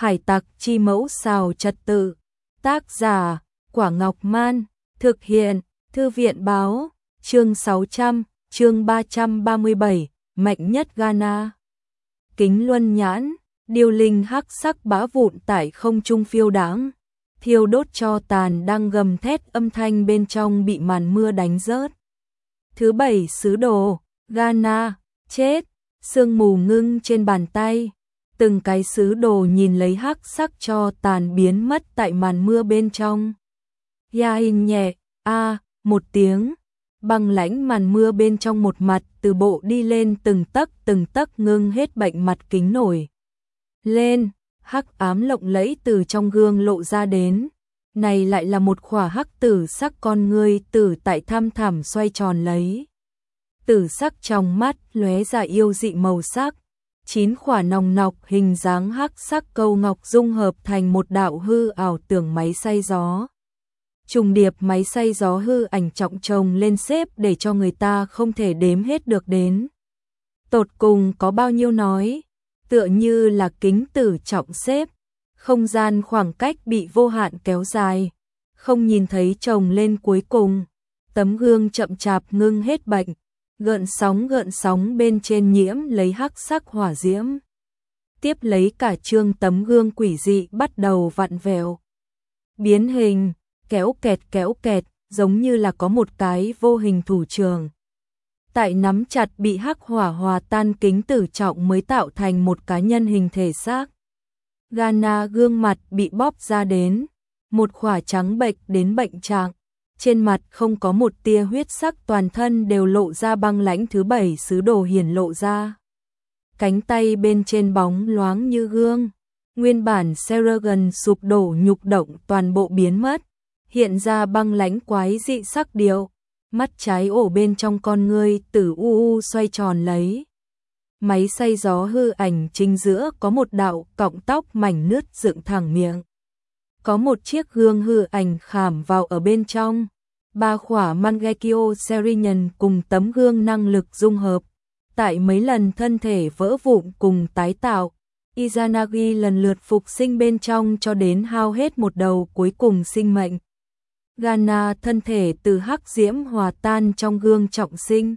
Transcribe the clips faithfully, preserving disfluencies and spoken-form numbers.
Hải tặc chi mẫu xào trật tự. Tác giả, Quả Ngọc Man. Thực hiện, Thư viện báo. Chương sáu trăm, chương ba trăm ba mươi bảy, mạnh nhất Ghana. Kính luân nhãn, điêu linh hắc sắc bã vụn tại không trung phiêu đãng, thiêu đốt cho tàn đang gầm thét, âm thanh bên trong bị màn mưa đánh rớt. Thứ bảy sứ đồ, Ghana, chết, sương mù ngưng trên bàn tay. Từng cái sứ đồ nhìn lấy hắc sắc cho tàn biến mất tại màn mưa bên trong. Ya hình nhẹ, a, một tiếng, băng lãnh màn mưa bên trong một mặt từ bộ đi lên từng tấc từng tấc ngưng hết bệnh mặt kính nổi lên, hắc ám lộng lẫy từ trong gương lộ ra đến. Này lại là một khỏa hắc tử sắc con ngươi tử tại thăm thẳm xoay tròn lấy. Tử sắc trong mắt lóe ra yêu dị màu sắc. Chín khỏa nòng nọc hình dáng hắc sắc câu ngọc dung hợp thành một đạo hư ảo tưởng máy xay gió. Trùng điệp máy xay gió hư ảnh trọng chồng lên xếp để cho người ta không thể đếm hết được đến. Tột cùng có bao nhiêu nói, tựa như là kính tử trọng xếp, không gian khoảng cách bị vô hạn kéo dài, không nhìn thấy chồng lên cuối cùng. Tấm gương chậm chạp ngưng hết bệnh, gợn sóng gợn sóng bên trên nhiễm lấy hắc sắc hỏa diễm. Tiếp lấy cả trương tấm gương quỷ dị bắt đầu vặn vẹo, biến hình, kéo kẹt kéo kẹt, giống như là có một cái vô hình thủ trưởng tại nắm chặt bị hắc hỏa hòa tan kính tử trọng mới tạo thành một cá nhân hình thể xác. Ghana gương mặt bị bóp ra đến, một khỏa trắng bệch đến bệnh trạng, trên mặt không có một tia huyết sắc, toàn thân đều lộ ra băng lãnh. Thứ bảy sứ đồ hiển lộ ra, cánh tay bên trên bóng loáng như gương, nguyên bản Seragon sụp đổ nhục động toàn bộ biến mất, hiện ra băng lãnh quái dị sắc điệu. Mắt trái ổ bên trong con ngươi tử u u xoay tròn lấy. Máy xay gió hư ảnh chính giữa có một đạo cọng tóc mảnh nứt dựng thẳng miệng. Có một chiếc gương hư ảnh khảm vào ở bên trong. Ba khỏa Mangekyo Serinian cùng tấm gương năng lực dung hợp. Tại mấy lần thân thể vỡ vụn cùng tái tạo, Izanagi lần lượt phục sinh bên trong cho đến hao hết một đầu cuối cùng sinh mệnh. Ghana thân thể từ hắc diễm hòa tan trong gương trọng sinh.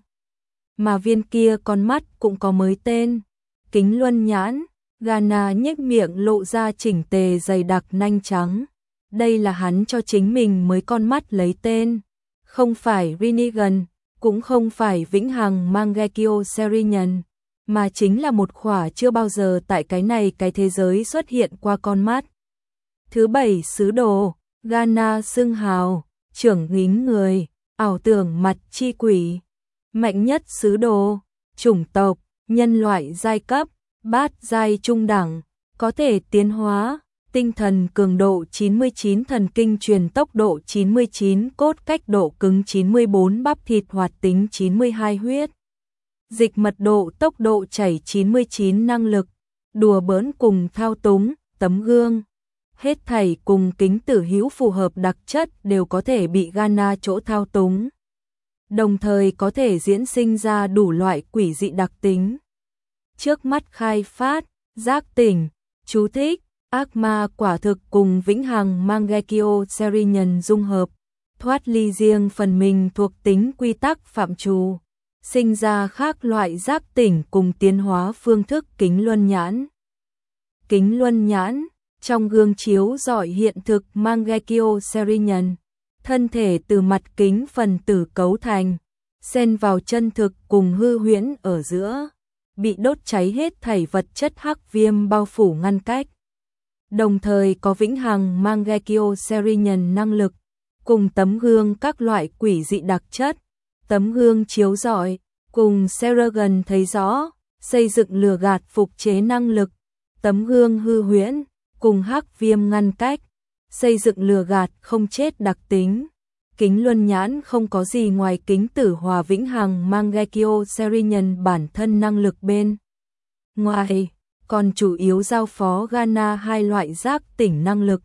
Mà viên kia con mắt cũng có mới tên, kính luân nhãn. Ghana nhếch miệng lộ ra chỉnh tề dày đặc nanh trắng. Đây là hắn cho chính mình mới con mắt lấy tên. Không phải Rinnegan, cũng không phải vĩnh hằng Mangekyo Serinian, mà chính là một khỏa chưa bao giờ tại cái này cái thế giới xuất hiện qua con mắt. Thứ bảy sứ đồ, Ghana xưng hào, trưởng nghính người, ảo tưởng mặt chi quỷ, mạnh nhất sứ đồ, chủng tộc, nhân loại giai cấp, bát giai trung đẳng, có thể tiến hóa, tinh thần cường độ chín mươi chín, thần kinh truyền tốc độ chín mươi chín, cốt cách độ cứng chín mươi bốn, bắp thịt hoạt tính chín mươi hai, huyết dịch mật độ tốc độ chảy chín mươi chín, năng lực đùa bỡn cùng thao túng, tấm gương. Hết thảy cùng kính tử hữu phù hợp đặc chất đều có thể bị Ghana chỗ thao túng, đồng thời có thể diễn sinh ra đủ loại quỷ dị đặc tính. Trước mắt khai phát, giác tỉnh, chú thích, ác ma quả thực cùng vĩnh hằng Mangekyo Serinian dung hợp, thoát ly riêng phần mình thuộc tính quy tắc phạm trù, sinh ra khác loại giác tỉnh cùng tiến hóa phương thức. Kính luân nhãn. Kính luân nhãn, trong gương chiếu rọi hiện thực Mangekyo Serinian, thân thể từ mặt kính phần tử cấu thành, xen vào chân thực cùng hư huyễn ở giữa, bị đốt cháy hết thảy vật chất hắc viêm bao phủ ngăn cách. Đồng thời có vĩnh hằng Mangekyo Serinian năng lực, cùng tấm gương các loại quỷ dị đặc chất. Tấm gương chiếu rọi, cùng Seragon thấy rõ, xây dựng lừa gạt phục chế năng lực. Tấm gương hư huyễn, cùng hắc viêm ngăn cách, xây dựng lừa gạt không chết đặc tính. Kính luân nhãn không có gì ngoài kính tử hòa vĩnh hằng Mangekyo Serinian bản thân năng lực bên ngoài, còn chủ yếu giao phó Ghana hai loại giác tỉnh năng lực,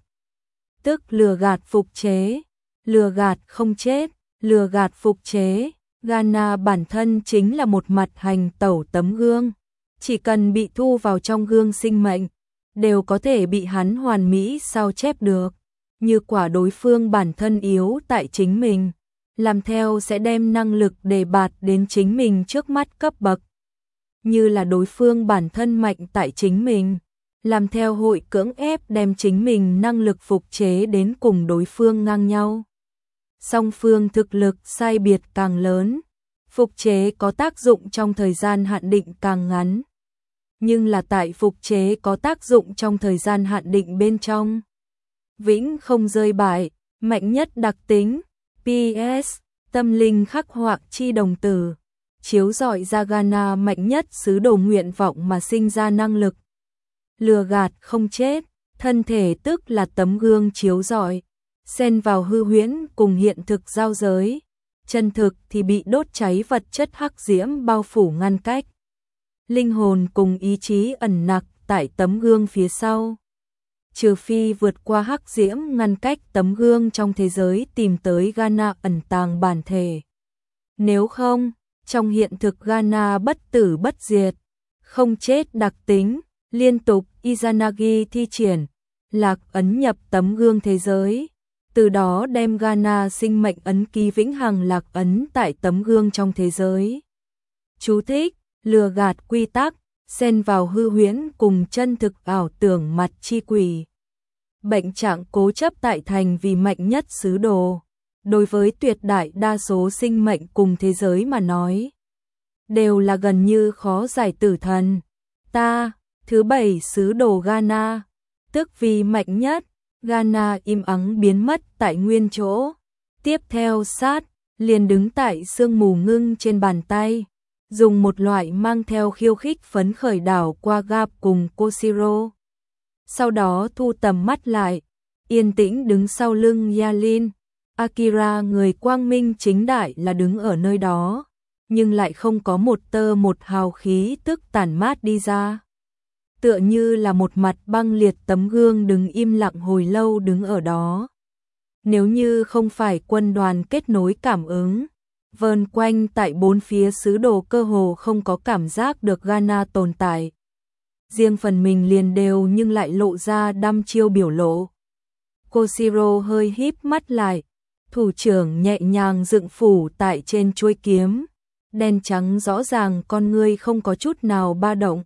tức lừa gạt phục chế, lừa gạt không chết. Lừa gạt phục chế, Ghana bản thân chính là một mặt hành tẩu tấm gương, chỉ cần bị thu vào trong gương sinh mệnh, đều có thể bị hắn hoàn mỹ sao chép được. Như quả đối phương bản thân yếu tại chính mình, làm theo sẽ đem năng lực đề bạt đến chính mình trước mắt cấp bậc. Như là đối phương bản thân mạnh tại chính mình, làm theo hội cưỡng ép đem chính mình năng lực phục chế đến cùng đối phương ngang nhau. Song phương thực lực sai biệt càng lớn, phục chế có tác dụng trong thời gian hạn định càng ngắn. Nhưng là tại phục chế có tác dụng trong thời gian hạn định bên trong, vĩnh không rơi bại, mạnh nhất đặc tính, pê ét, tâm linh khắc họa chi đồng tử, chiếu rọi ra Ghana mạnh nhất sứ đồ nguyện vọng mà sinh ra năng lực. Lừa gạt không chết, thân thể tức là tấm gương chiếu rọi, xen vào hư huyễn cùng hiện thực giao giới, chân thực thì bị đốt cháy vật chất hắc diễm bao phủ ngăn cách. Linh hồn cùng ý chí ẩn nặc tại tấm gương phía sau. Trừ phi vượt qua hắc diễm ngăn cách tấm gương trong thế giới tìm tới Ghana ẩn tàng bản thể. Nếu không, trong hiện thực Ghana bất tử bất diệt, không chết đặc tính, liên tục Izanagi thi triển, lạc ấn nhập tấm gương thế giới. Từ đó đem Ghana sinh mệnh ấn ký vĩnh hằng lạc ấn tại tấm gương trong thế giới. Chú thích, lừa gạt quy tắc, xen vào hư huyễn cùng chân thực ảo tưởng mặt chi quỷ. Bệnh trạng cố chấp tại thành vì mạnh nhất sứ đồ, đối với tuyệt đại đa số sinh mệnh cùng thế giới mà nói, đều là gần như khó giải tử thần. Ta, thứ bảy sứ đồ Ghana, tức vì mạnh nhất, Ghana im ắng biến mất tại nguyên chỗ. Tiếp theo sát, liền đứng tại sương mù ngưng trên bàn tay, dùng một loại mang theo khiêu khích phấn khởi đảo qua Gap cùng Koshiro. Sau đó thu tầm mắt lại, yên tĩnh đứng sau lưng Yalin. Akira người quang minh chính đại là đứng ở nơi đó, nhưng lại không có một tơ một hào khí tức tản mát đi ra. Tựa như là một mặt băng liệt tấm gương đứng im lặng hồi lâu đứng ở đó. Nếu như không phải quân đoàn kết nối cảm ứng, vờn quanh tại bốn phía sứ đồ cơ hồ không có cảm giác được Ghana tồn tại. Riêng phần mình liền đều nhưng lại lộ ra đăm chiêu biểu lộ. Koshiro hơi híp mắt lại, thủ trưởng nhẹ nhàng dựng phủ tại trên chuôi kiếm, đen trắng rõ ràng con ngươi không có chút nào ba động.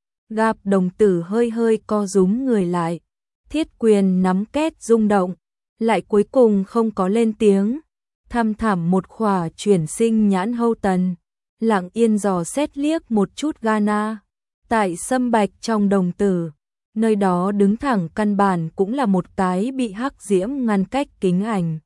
Gap đồng tử hơi hơi co rúm người lại, thiết quyền nắm két rung động, lại cuối cùng không có lên tiếng, thăm thẳm một khỏa chuyển sinh nhãn hâu tần, lặng yên dò xét liếc một chút Ghana. Tại sâm bạch trong đồng tử, nơi đó đứng thẳng căn bản cũng là một cái bị hắc diễm ngăn cách kính ảnh.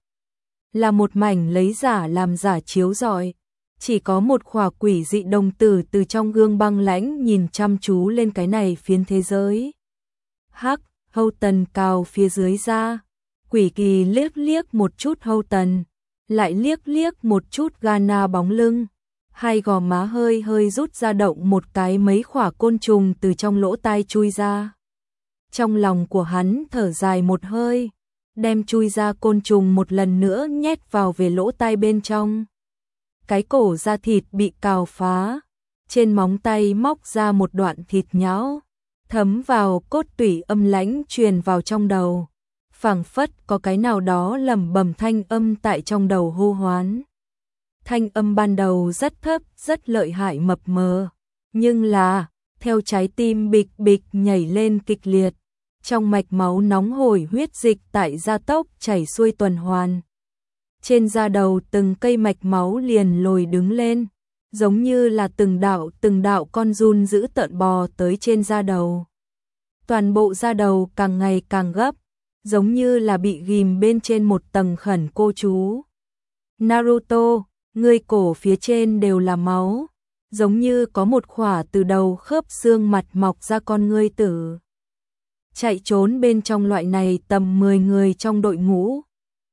Là một mảnh lấy giả làm giả chiếu rọi, chỉ có một khỏa quỷ dị đồng tử từ trong gương băng lãnh nhìn chăm chú lên cái này phiến thế giới. Hắc, hâu tần cào phía dưới ra, quỷ kỳ liếc liếc một chút hâu tần, lại liếc liếc một chút Ghana bóng lưng. Hai gò má hơi hơi rút ra động một cái mấy khỏa côn trùng từ trong lỗ tai chui ra. Trong lòng của hắn thở dài một hơi, đem chui ra côn trùng một lần nữa nhét vào về lỗ tai bên trong. Cái cổ da thịt bị cào phá, trên móng tay móc ra một đoạn thịt nhão, thấm vào cốt tủy âm lãnh truyền vào trong đầu. Phảng phất có cái nào đó lẩm bẩm thanh âm tại trong đầu hô hoán. Thanh âm ban đầu rất thấp, rất lợi hại mập mờ, nhưng là, theo trái tim bịch bịch nhảy lên kịch liệt, trong mạch máu nóng hổi huyết dịch tại gia tốc chảy xuôi tuần hoàn. Trên da đầu từng cây mạch máu liền lồi đứng lên, giống như là từng đạo từng đạo con giun giữ tợn bò tới trên da đầu. Toàn bộ da đầu càng ngày càng gấp, giống như là bị ghim bên trên một tầng khẩn cô chú. Naruto, ngươi cổ phía trên đều là máu, giống như có một khỏa từ đầu khớp xương mặt mọc ra con ngươi tử. Chạy trốn bên trong loại này tầm mười người trong đội ngũ.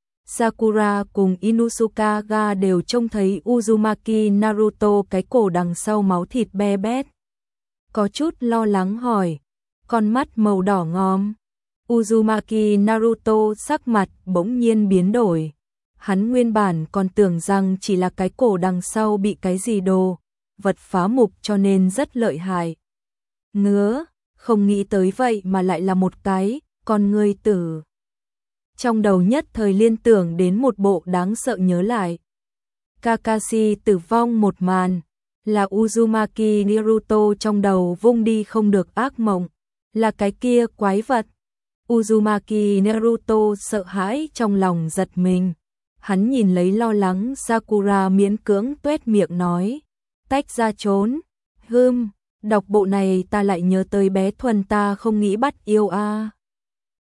Sakura cùng Inusuka ga đều trông thấy Uzumaki Naruto cái cổ đằng sau máu thịt be bét. Có chút lo lắng hỏi, con mắt màu đỏ ngòm. Uzumaki Naruto sắc mặt bỗng nhiên biến đổi. Hắn nguyên bản còn tưởng rằng chỉ là cái cổ đằng sau bị cái gì đồ, vật phá mục cho nên rất lợi hại. Ngứa, không nghĩ tới vậy mà lại là một cái, con người tử. Trong đầu nhất thời liên tưởng đến một bộ đáng sợ nhớ lại. Kakashi tử vong một màn, là Uzumaki Naruto trong đầu vung đi không được ác mộng, là cái kia quái vật. Uzumaki Naruto sợ hãi trong lòng giật mình. Hắn nhìn lấy lo lắng Sakura miễn cưỡng tuét miệng nói, tách ra trốn. Hừm, đọc bộ này ta lại nhớ tới bé Thuần ta không nghĩ bắt yêu a.